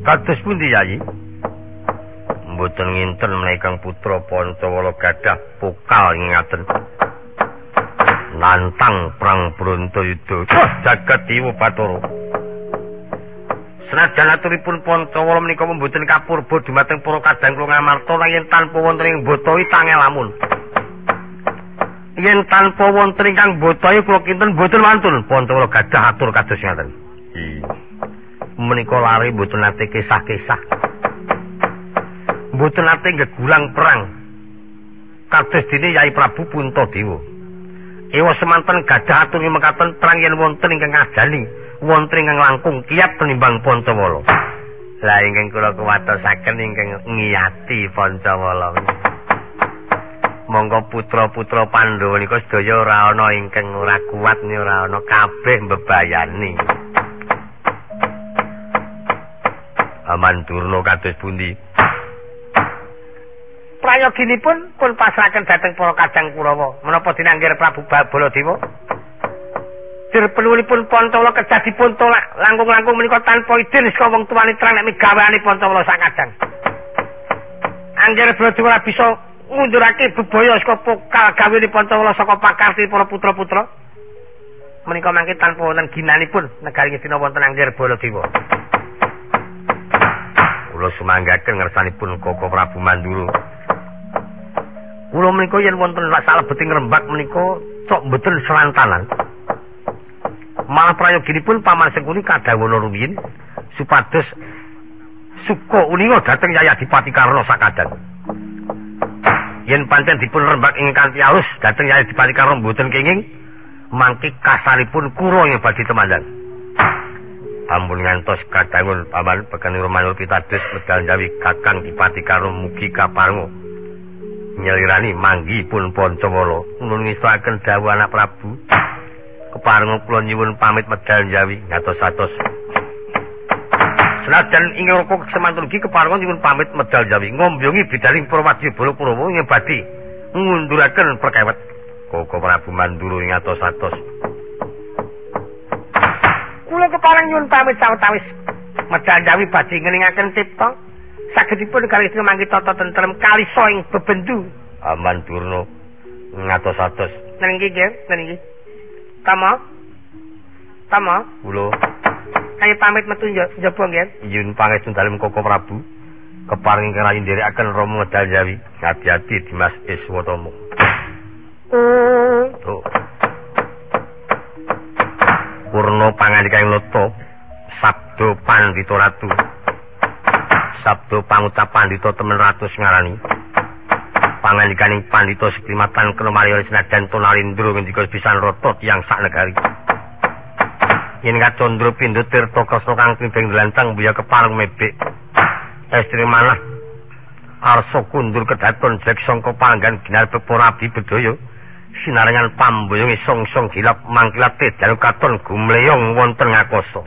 Kados pundi Yayi? Mboten nginten menawi Kang Putra Pancawala gadah pokal ngaten. Nantang perang Brontoyuda jagat Dewa Bathara. Senajan aturipun Pancawala menika mboten kapurba dumateng para kadang kula ngamarta yen tanpa wonten ing botoi tangel lamun. Yen tanpa wonten ingkang botoi kula kinten mboten wantun Pancawala gadah atur kados ngaten. Menika lare mboten nate kisah-kisah. Mboten nate gegulang perang. Kados dene Yai Prabu Puntadewa. Ewa semanten gadah atur mekaten perang yen wonten ingkang ngajani, wonten ingkang langkung kiyat tenimbang Pancawala. Lah ingkang kula kuwatosaken ingkang ngiyati Pancawala. Monggo putra-putra Pandhawa nika sedaya ora ana ingkang ora kuat ni ora ana kabeh mbebayani. Aman Durna kados pundi? Prayoginipun pun pasrahaken dhateng para kadang Kurawa menapa dinanggir Prabu Baladewa. Dirpenuhipun Pancawala kedah dipun tolak langkung-langkung menika tanpa idin saka wong tuwane terang nek migaweane Pancawala sakadang. Angger Baladewa bisa ngundurake bebaya saka pokal gawene Pancawala saka pakarti para putra-putra. Menika mangke tanpa wonten ginanipun negari Ngastina wonten Angger Baladewa. Kula sumanggaken ngersanipun Koko Prabu Mandura. Kula menika yen wonten salebeting Rembag menika cok mboten serantanan. Malah prayoginipun Paman Sengkuni kadhawana rumiyin supados suka uninga dhateng Yai Adipati Karna sakadang. Yen pancen dipun rembag ing kanthi alus dhateng Yai Adipati Karna mboten kenging mangke kasaripun kura ing badhe temandang. Ampun ngantos kadhangun Paman Bekanira manul pitados medal Jawi Kakang Adipati Karna mugi kaparenga nyelirani manggihipun Pancawala nuwun ngestaken dawuh anak Prabu. Keparenga kula nyuwun pamit medal Jawi ngatos-atos. Senajan ing roko semanten ugi keparenga nyuwun pamit medal Jawi ngombyongi bidaling Prawadya Balakurawa ing badhe ngunduraken perkawet Koko Prabu Mandura ing atos-atos. Kula kepareng nyuwun pamit sawetawis medal Jawi badhe ngeningaken cipta sagedipun kalih mangke tata tentrem kalisa ing bebendu. Aman Durna ngatos-atos. Niki nggih, niki. Tama. Kula kaya pamit metu njaba nggih. Nyuwun pangestun dalem Koko Prabu. Keparing kerayi nderekaken Rama medal Jawi. Hati-hati Dimas Iswatama. Tuh. Purna pangandikaing Nata sabda Pandhita Ratu. Sabda pangucap Pandhita temen ratus ngarani. Pangandikaning Pandhita Siklimatan kena marya senajan Tonalindra ngendika pisan rata tiyang sak negari. Yen Kacandra pindha tirta Kresna kang timbang dlantang buya kepareng mebek. Estri manah arsa kundur kedaton jek sangka panggan ginar para abdi bedaya. Sinarengan pamboyonge song-song gilap mangkilat tedan katon gumleyong wonten ngakasa.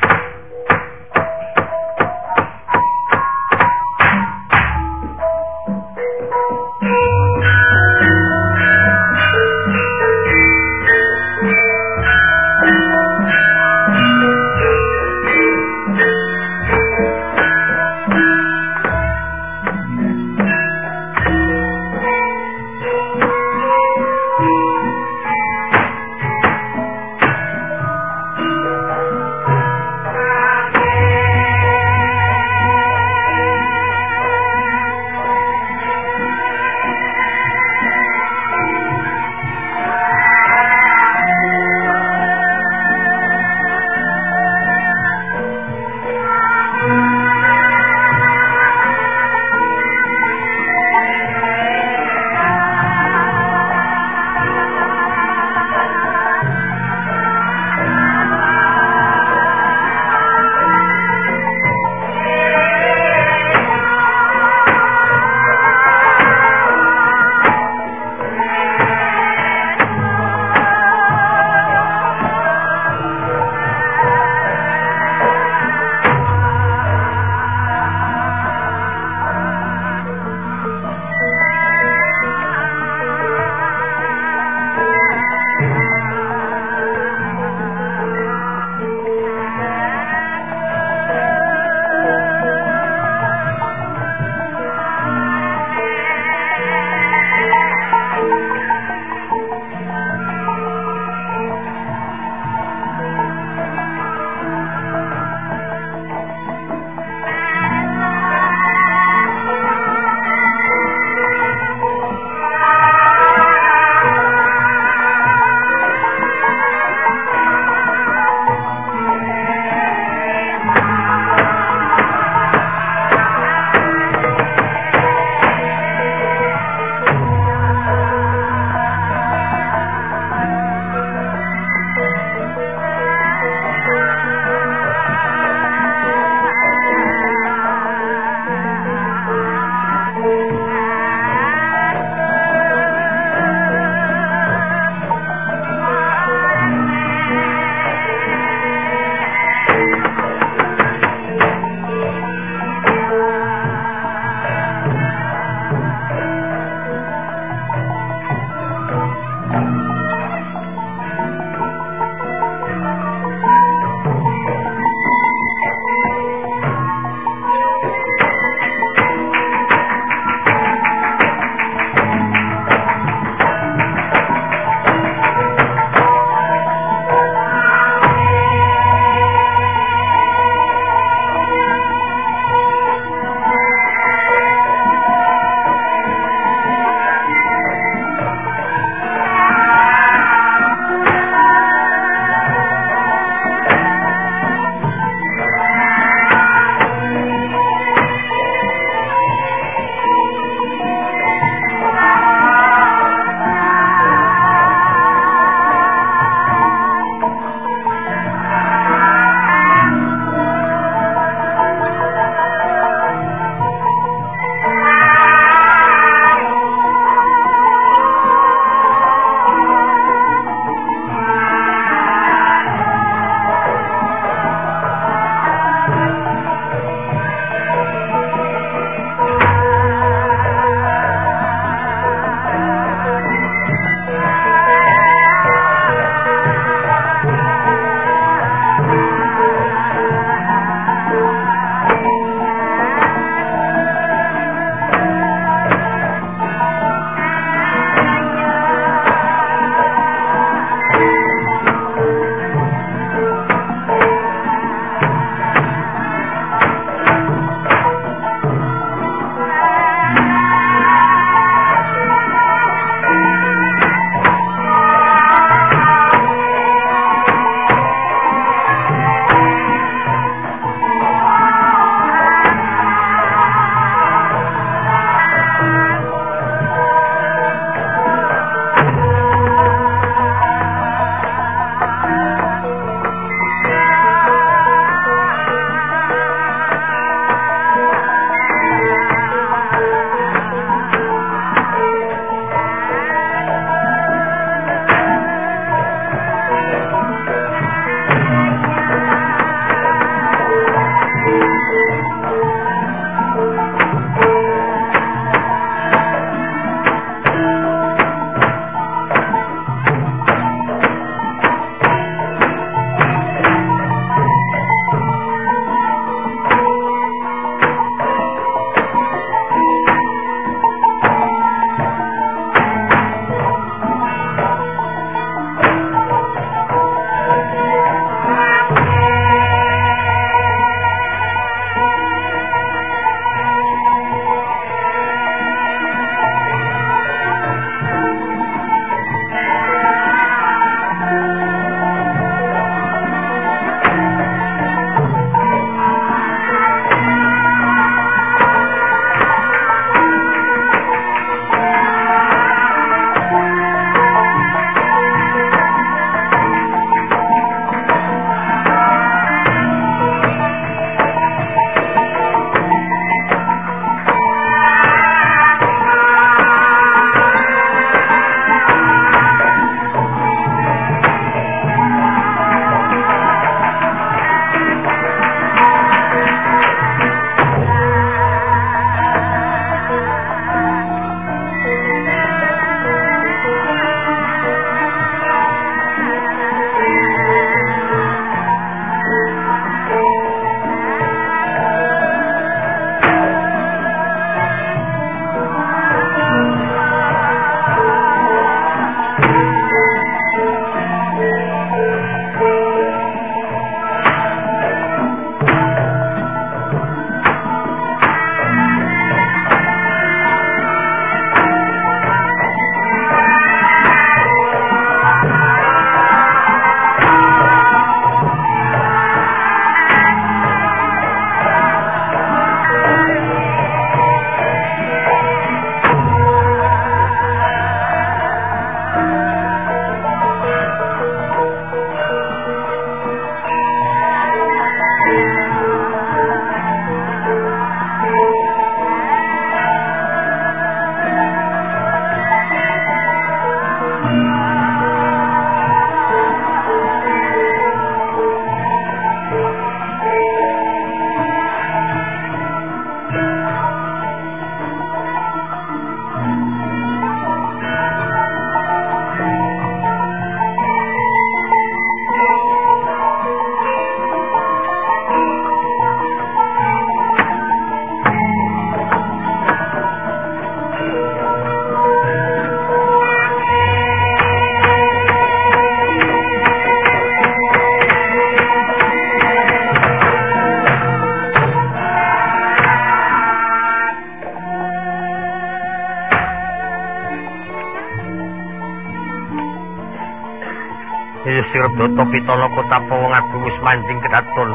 Yusir Data Pitana Kotapa wong agung wis manjing kedaton.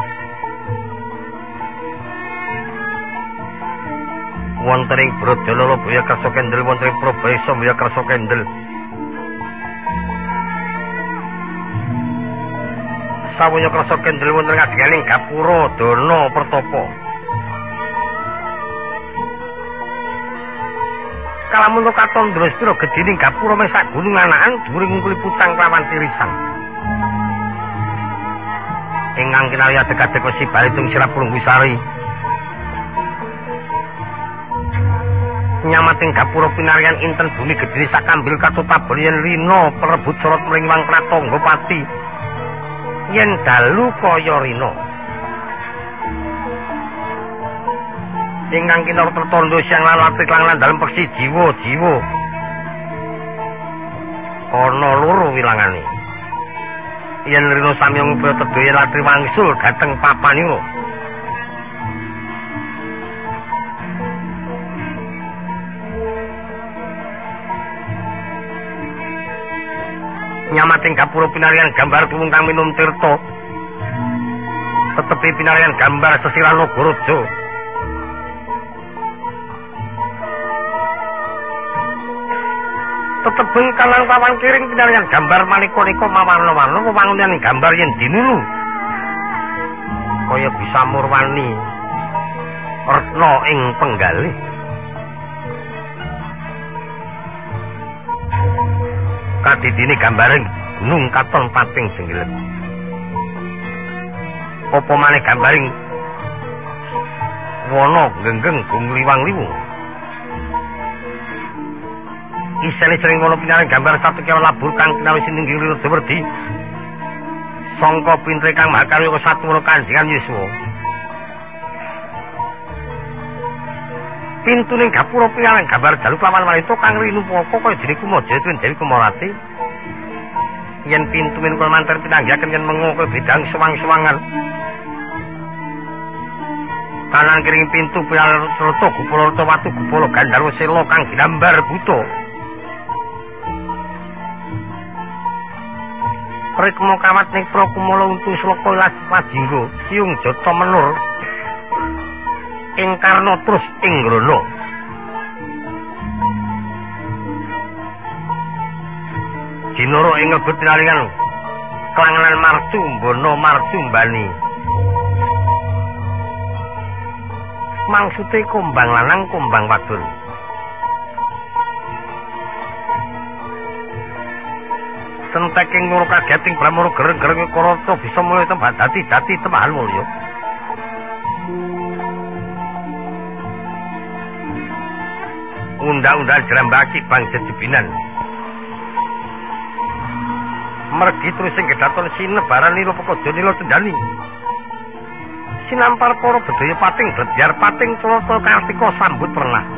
Wonten ing Brodololo Boya Kersa Kendel wonten ing Prabesa Boya Kersa Kendel. Sawaya Kersa Kendel wonten ngadeganing Gapura Dana Pertapa. Kalamun katon Drastira gedining Gapura meh sak gunung anakan dhuwuring ngungkuli putang klawan tirisan. Ingkang kinarya adeg-adeg wesi balitung sirah Purungwisari. Nyamating Gapura pinarian inten bumi gedhe sakambil katotabon yen Rina perebut sorot mlingwang Pratangga Pati. Yen dalu kaya Rina. Ingkang kinarya tertandha siang lan latrik lan dalem peksi jiwa-jiwa. Ana loro wilangane. Yen Rina sami ngupaya tedoya latri wangsul dhateng papanira. Nyamating Gapura pinarian gambar tuwung kang minum tirta. Tetepi pinarian gambar Sesirah Nagaraja. Tetebeng kalang pawan kiring pinarian gambar manika-nika mawarna-warna wewangunan gambar yen dinulu. Kaya bisa murwani retna ing penggalih. Kadidine gambaring gunung katon pating jenggelet. Apa maneh gambaring wana genggeng gungliwang-liwung. Isane sering wana pinareng gambar satu kewan labur kang pinawis ningging Rina Dawerdi. Sangka pintre kang mahakarya satunggal Kanjengan Yuswa. Pintuning Gapura pinareng gambar dalu lawan wanita kang rinupaka kaya dene Kumaja tuwin Dewi Kumarati. Yen pintu menika mantar pinanggihaken yen mengo kaya bidang suwang-suwangan. Kanan kiring pintu Pirarata Gupala Watu Gupala Gandharwa Sela kang ginambar buta. Rikma kawat Nektra Kumala Untu Sloka Lajingga Siung Jata Menur ing karna terus ing ngrana. Jinara ing ngebut pinaringan klangenan marcu mbono marcu mbani. Maksude kumbang lanang kumbang wadon. Senteking loro kageting Bramara gereng-gereng Karata bisa mulya tempat dadi tembahan mulya. Undang-undang Jrambaki Bang Jejebinan. Mergi terus sing kedaton sinebaran nira pekojo nila cendani. Sinampar para bedaya pating bledyar pating Culata Kartika sambut pernah.